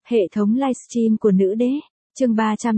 Hệ thống livestream của nữ đế, chương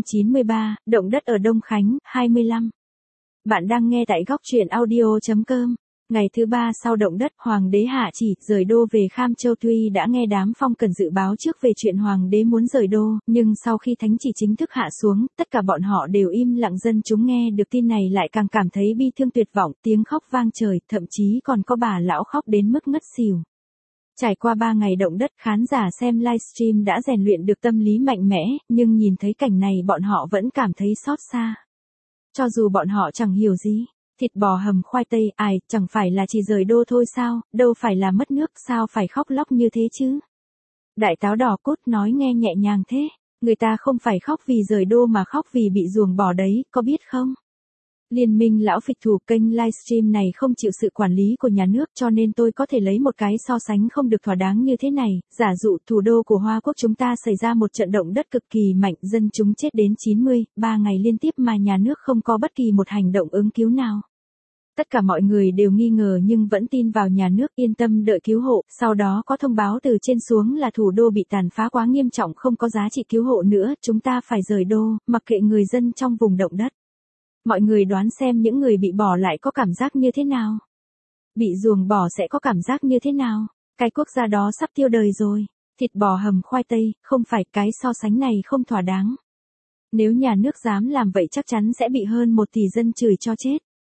393, động đất ở Đông Khánh, 25. Bạn đang nghe tại góc truyện audio.com. Ngày thứ ba sau động đất, Hoàng đế hạ chỉ rời đô về Kham Châu. Tuy đã nghe đám phong cần dự báo trước về chuyện Hoàng đế muốn rời đô, nhưng sau khi thánh chỉ chính thức hạ xuống, tất cả bọn họ đều im lặng. Dân chúng nghe được tin này lại càng cảm thấy bi thương tuyệt vọng, tiếng khóc vang trời, thậm chí còn có bà lão khóc đến mức ngất xỉu. Trải qua 3 ngày động đất, khán giả xem livestream đã rèn luyện được tâm lý mạnh mẽ, nhưng nhìn thấy cảnh này bọn họ vẫn cảm thấy xót xa. Cho dù bọn họ chẳng hiểu gì, thịt bò hầm khoai tây, chẳng phải là chỉ rời đô thôi sao, đâu phải là mất nước, sao phải khóc lóc như thế chứ. Đại táo đỏ cốt nói nghe nhẹ nhàng thế, người ta không phải khóc vì rời đô mà khóc vì bị ruồng bỏ đấy, có biết không? Liên minh lão phịch thủ kênh livestream này không chịu sự quản lý của nhà nước, cho nên tôi có thể lấy một cái so sánh không được thỏa đáng như thế này. Giả dụ thủ đô của Hoa Quốc chúng ta xảy ra một trận động đất cực kỳ mạnh, dân chúng chết đến 90, 3 ngày liên tiếp mà nhà nước không có bất kỳ một hành động ứng cứu nào. Tất cả mọi người đều nghi ngờ nhưng vẫn tin vào nhà nước, yên tâm đợi cứu hộ. Sau đó có thông báo từ trên xuống là thủ đô bị tàn phá quá nghiêm trọng, không có giá trị cứu hộ nữa, chúng ta phải rời đô, mặc kệ người dân trong vùng động đất. Mọi người đoán xem những người bị bỏ lại có cảm giác như thế nào? Bị ruồng bỏ sẽ có cảm giác như thế nào? Cái quốc gia đó sắp tiêu đời rồi. Thịt bò hầm khoai tây, không phải, cái so sánh này không thỏa đáng. Nếu nhà nước dám làm vậy chắc chắn sẽ bị hơn 1 tỷ dân chửi cho chết.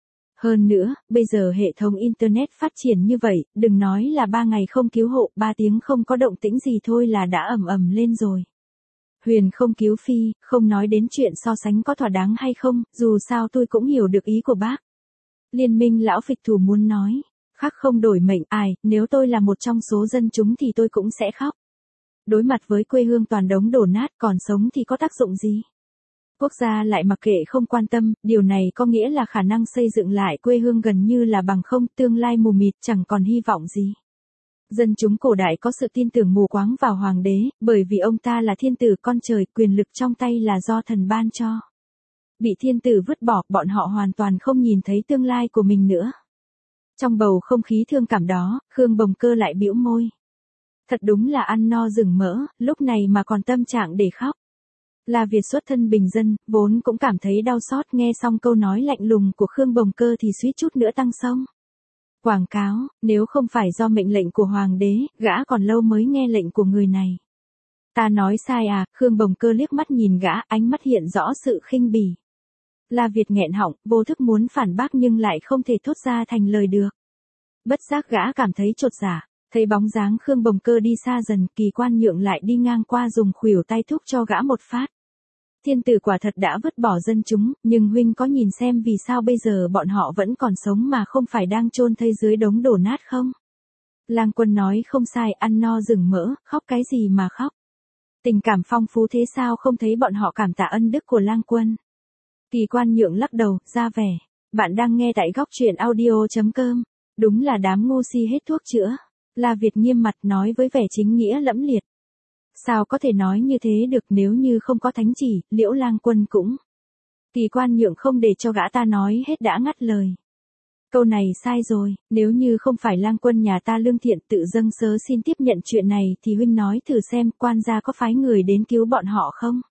Hơn nữa, bây giờ hệ thống Internet phát triển như vậy, đừng nói là 3 ngày không cứu hộ, 3 tiếng không có động tĩnh gì thôi là đã ầm ầm lên rồi. Huyền không cứu phi, không nói đến chuyện so sánh có thỏa đáng hay không, dù sao tôi cũng hiểu được ý của bác. Liên minh lão phịch thủ muốn nói, khắc không đổi mệnh, nếu tôi là một trong số dân chúng thì tôi cũng sẽ khóc. Đối mặt với quê hương toàn đống đổ nát, còn sống thì có tác dụng gì? Quốc gia lại mặc kệ không quan tâm, điều này có nghĩa là khả năng xây dựng lại quê hương gần như là bằng không, tương lai mù mịt, chẳng còn hy vọng gì. Dân chúng cổ đại có sự tin tưởng mù quáng vào hoàng đế, bởi vì ông ta là thiên tử con trời, quyền lực trong tay là do thần ban cho. Bị thiên tử vứt bỏ, bọn họ hoàn toàn không nhìn thấy tương lai của mình nữa. Trong bầu không khí thương cảm đó, Khương Bồng Cơ lại bĩu môi. Thật đúng là ăn no rừng mỡ, lúc này mà còn tâm trạng để khóc. La Việt xuất thân bình dân, vốn cũng cảm thấy đau xót, nghe xong câu nói lạnh lùng của Khương Bồng Cơ thì suýt chút nữa tăng sông. Quảng cáo, nếu không phải do mệnh lệnh của hoàng đế, gã còn lâu mới nghe lệnh của người này. Ta nói sai à? Khương Bồng Cơ liếc mắt nhìn gã, ánh mắt hiện rõ sự khinh bỉ. La Việt nghẹn họng, vô thức muốn phản bác nhưng lại không thể thốt ra thành lời được. Bất giác gã cảm thấy chột dạ, thấy bóng dáng Khương Bồng Cơ đi xa dần, Kỳ Quan Nhượng lại đi ngang qua dùng khuỷu tay thúc cho gã một phát. Thiên tử quả thật đã vứt bỏ dân chúng, nhưng huynh có nhìn xem vì sao bây giờ bọn họ vẫn còn sống mà không phải đang chôn thây dưới đống đổ nát không? Lang Quân nói không sai, ăn no rừng mỡ, khóc cái gì mà khóc? Tình cảm phong phú thế sao không thấy bọn họ cảm tạ ân đức của Lang Quân? Kỳ Quan Nhượng lắc đầu, ra vẻ. Bạn đang nghe tại góc truyện audio.com. Đúng là đám ngu si hết thuốc chữa. La Việt nghiêm mặt nói với vẻ chính nghĩa lẫm liệt. Sao có thể nói như thế được, nếu như không có thánh chỉ, Liễu Lang Quân cũng. Kỳ Quan Nhượng không để cho gã ta nói hết đã ngắt lời. Câu này sai rồi, nếu như không phải Lang Quân nhà ta lương thiện tự dâng sớ xin tiếp nhận chuyện này thì huynh nói thử xem quan gia có phái người đến cứu bọn họ không?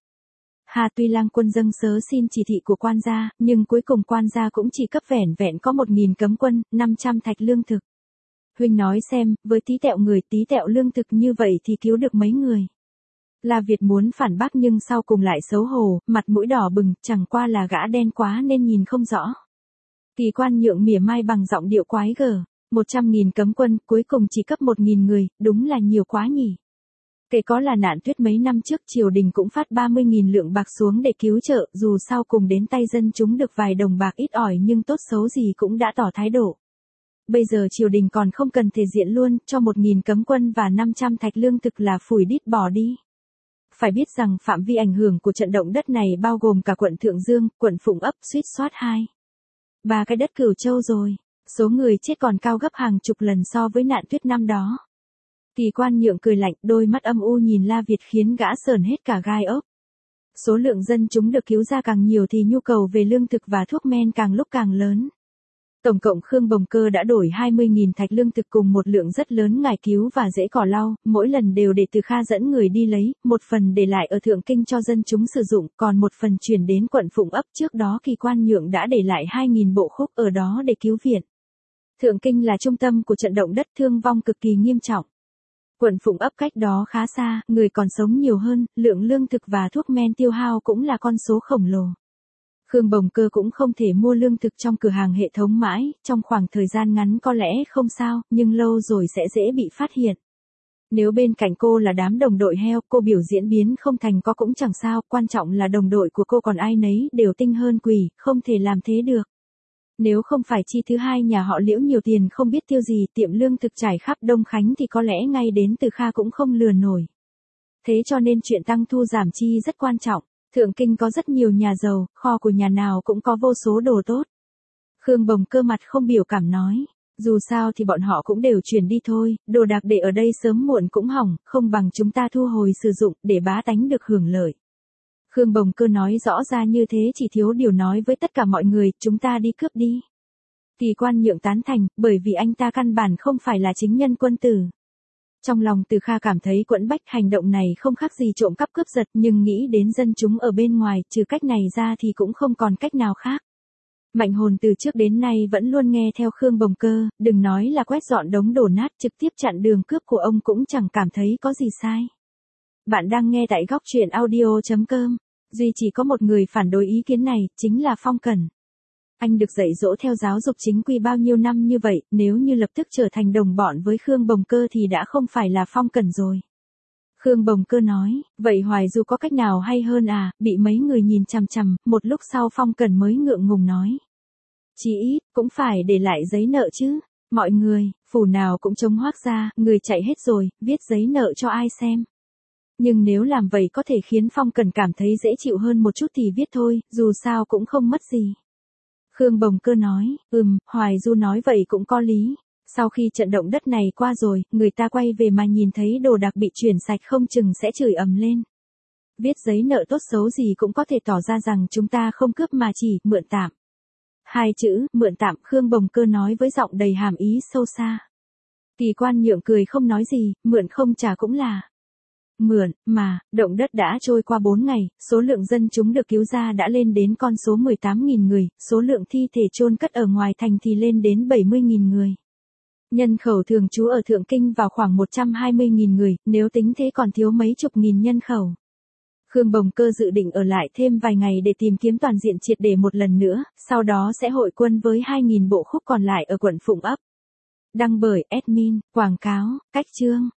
Tuy Lang Quân dâng sớ xin chỉ thị của quan gia, nhưng cuối cùng quan gia cũng chỉ cấp vẻn vẹn có 1.000 cấm quân, 500 thạch lương thực. Huynh nói xem, với tí tẹo người, tí tẹo lương thực như vậy thì cứu được mấy người? La Việt muốn phản bác nhưng sau cùng lại xấu hổ, mặt mũi đỏ bừng, chẳng qua là gã đen quá nên nhìn không rõ. Kỳ Quan Nhượng mỉa mai bằng giọng điệu quái gở, 100.000 cấm quân, cuối cùng chỉ cấp 1.000 người, đúng là nhiều quá nhỉ. Kể có là nạn tuyết mấy năm trước triều đình cũng phát 30.000 lượng bạc xuống để cứu trợ, dù sau cùng đến tay dân chúng được vài đồng bạc ít ỏi nhưng tốt xấu gì cũng đã tỏ thái độ. Bây giờ triều đình còn không cần thể diện luôn, cho 1.000 cấm quân và 500 thạch lương thực là phủi đít bỏ đi. Phải biết rằng phạm vi ảnh hưởng của trận động đất này bao gồm cả quận Thượng Dương, quận Phụng Ấp, suýt soát 3 cái đất Cửu Châu rồi. Số người chết còn cao gấp hàng chục lần so với nạn tuyết năm đó. Kỳ Quan Nhượng cười lạnh, đôi mắt âm u nhìn La Việt khiến gã sờn hết cả gai ốc. Số lượng dân chúng được cứu ra càng nhiều thì nhu cầu về lương thực và thuốc men càng lúc càng lớn. Tổng cộng Khương Bồng Cơ đã đổi 20.000 thạch lương thực cùng một lượng rất lớn ngải cứu và rễ cỏ lau, mỗi lần đều để Từ Kha dẫn người đi lấy, một phần để lại ở Thượng Kinh cho dân chúng sử dụng, còn một phần chuyển đến quận Phụng Ấp. Trước đó Kỳ Quan Nhượng đã để lại 2.000 bộ khúc ở đó để cứu viện. Thượng Kinh là trung tâm của trận động đất, thương vong cực kỳ nghiêm trọng. Quận Phụng Ấp cách đó khá xa, người còn sống nhiều hơn, lượng lương thực và thuốc men tiêu hao cũng là con số khổng lồ. Khương Bồng Cơ cũng không thể mua lương thực trong cửa hàng hệ thống mãi, trong khoảng thời gian ngắn có lẽ không sao, nhưng lâu rồi sẽ dễ bị phát hiện. Nếu bên cạnh cô là đám đồng đội heo, cô biểu diễn biến không thành có cũng chẳng sao, quan trọng là đồng đội của cô còn ai nấy đều tinh hơn quỷ, không thể làm thế được. Nếu không phải chi thứ hai nhà họ Liễu nhiều tiền không biết tiêu gì, tiệm lương thực trải khắp Đông Khánh thì có lẽ ngay đến Từ Kha cũng không lừa nổi. Thế cho nên chuyện tăng thu giảm chi rất quan trọng. Thượng Kinh có rất nhiều nhà giàu, kho của nhà nào cũng có vô số đồ tốt. Khương Bồng Cơ mặt không biểu cảm nói, dù sao thì bọn họ cũng đều chuyển đi thôi, đồ đạc để ở đây sớm muộn cũng hỏng, không bằng chúng ta thu hồi sử dụng để bá tánh được hưởng lợi. Khương Bồng Cơ nói rõ ra như thế chỉ thiếu điều nói với tất cả mọi người, chúng ta đi cướp đi. Kỳ Quan Nhượng tán thành, bởi vì anh ta căn bản không phải là chính nhân quân tử. Trong lòng Từ Kha cảm thấy quẫn bách, hành động này không khác gì trộm cắp cướp giật, nhưng nghĩ đến dân chúng ở bên ngoài, trừ cách này ra thì cũng không còn cách nào khác. Mạnh Hồn từ trước đến nay vẫn luôn nghe theo Khương Bồng Cơ, đừng nói là quét dọn đống đổ nát, trực tiếp chặn đường cướp của ông cũng chẳng cảm thấy có gì sai. Bạn đang nghe tại góc truyện audio.com. Duy chỉ có một người phản đối ý kiến này, chính là Phong Cẩn. Anh được dạy dỗ theo giáo dục chính quy bao nhiêu năm như vậy, nếu như lập tức trở thành đồng bọn với Khương Bồng Cơ thì đã không phải là Phong Cẩn rồi. Khương Bồng Cơ nói, vậy Hoài Du có cách nào hay hơn à, bị mấy người nhìn chằm chằm, một lúc sau Phong Cẩn mới ngượng ngùng nói. Chí ít, cũng phải để lại giấy nợ chứ. Mọi người, phủ nào cũng trông hoác ra, người chạy hết rồi, viết giấy nợ cho ai xem. Nhưng nếu làm vậy có thể khiến Phong Cẩn cảm thấy dễ chịu hơn một chút thì viết thôi, dù sao cũng không mất gì. Khương Bồng Cơ nói, Hoài Du nói vậy cũng có lý. Sau khi trận động đất này qua rồi, người ta quay về mà nhìn thấy đồ đạc bị chuyển sạch không chừng sẽ chửi ầm lên. Viết giấy nợ tốt xấu gì cũng có thể tỏ ra rằng chúng ta không cướp mà chỉ mượn tạm. Hai chữ, mượn tạm, Khương Bồng Cơ nói với giọng đầy hàm ý sâu xa. Kỳ Quan Nhượng cười không nói gì, mượn không trả cũng là mượn, mà, động đất đã trôi qua 4 ngày, số lượng dân chúng được cứu ra đã lên đến con số 18.000 người, số lượng thi thể chôn cất ở ngoài thành thì lên đến 70.000 người. Nhân khẩu thường trú ở Thượng Kinh vào khoảng 120.000 người, nếu tính thế còn thiếu mấy chục nghìn nhân khẩu. Khương Bồng Cơ dự định ở lại thêm vài ngày để tìm kiếm toàn diện triệt để một lần nữa, sau đó sẽ hội quân với 2.000 bộ khúc còn lại ở quận Phụng Ấp. Đăng bởi admin, quảng cáo, cách chương.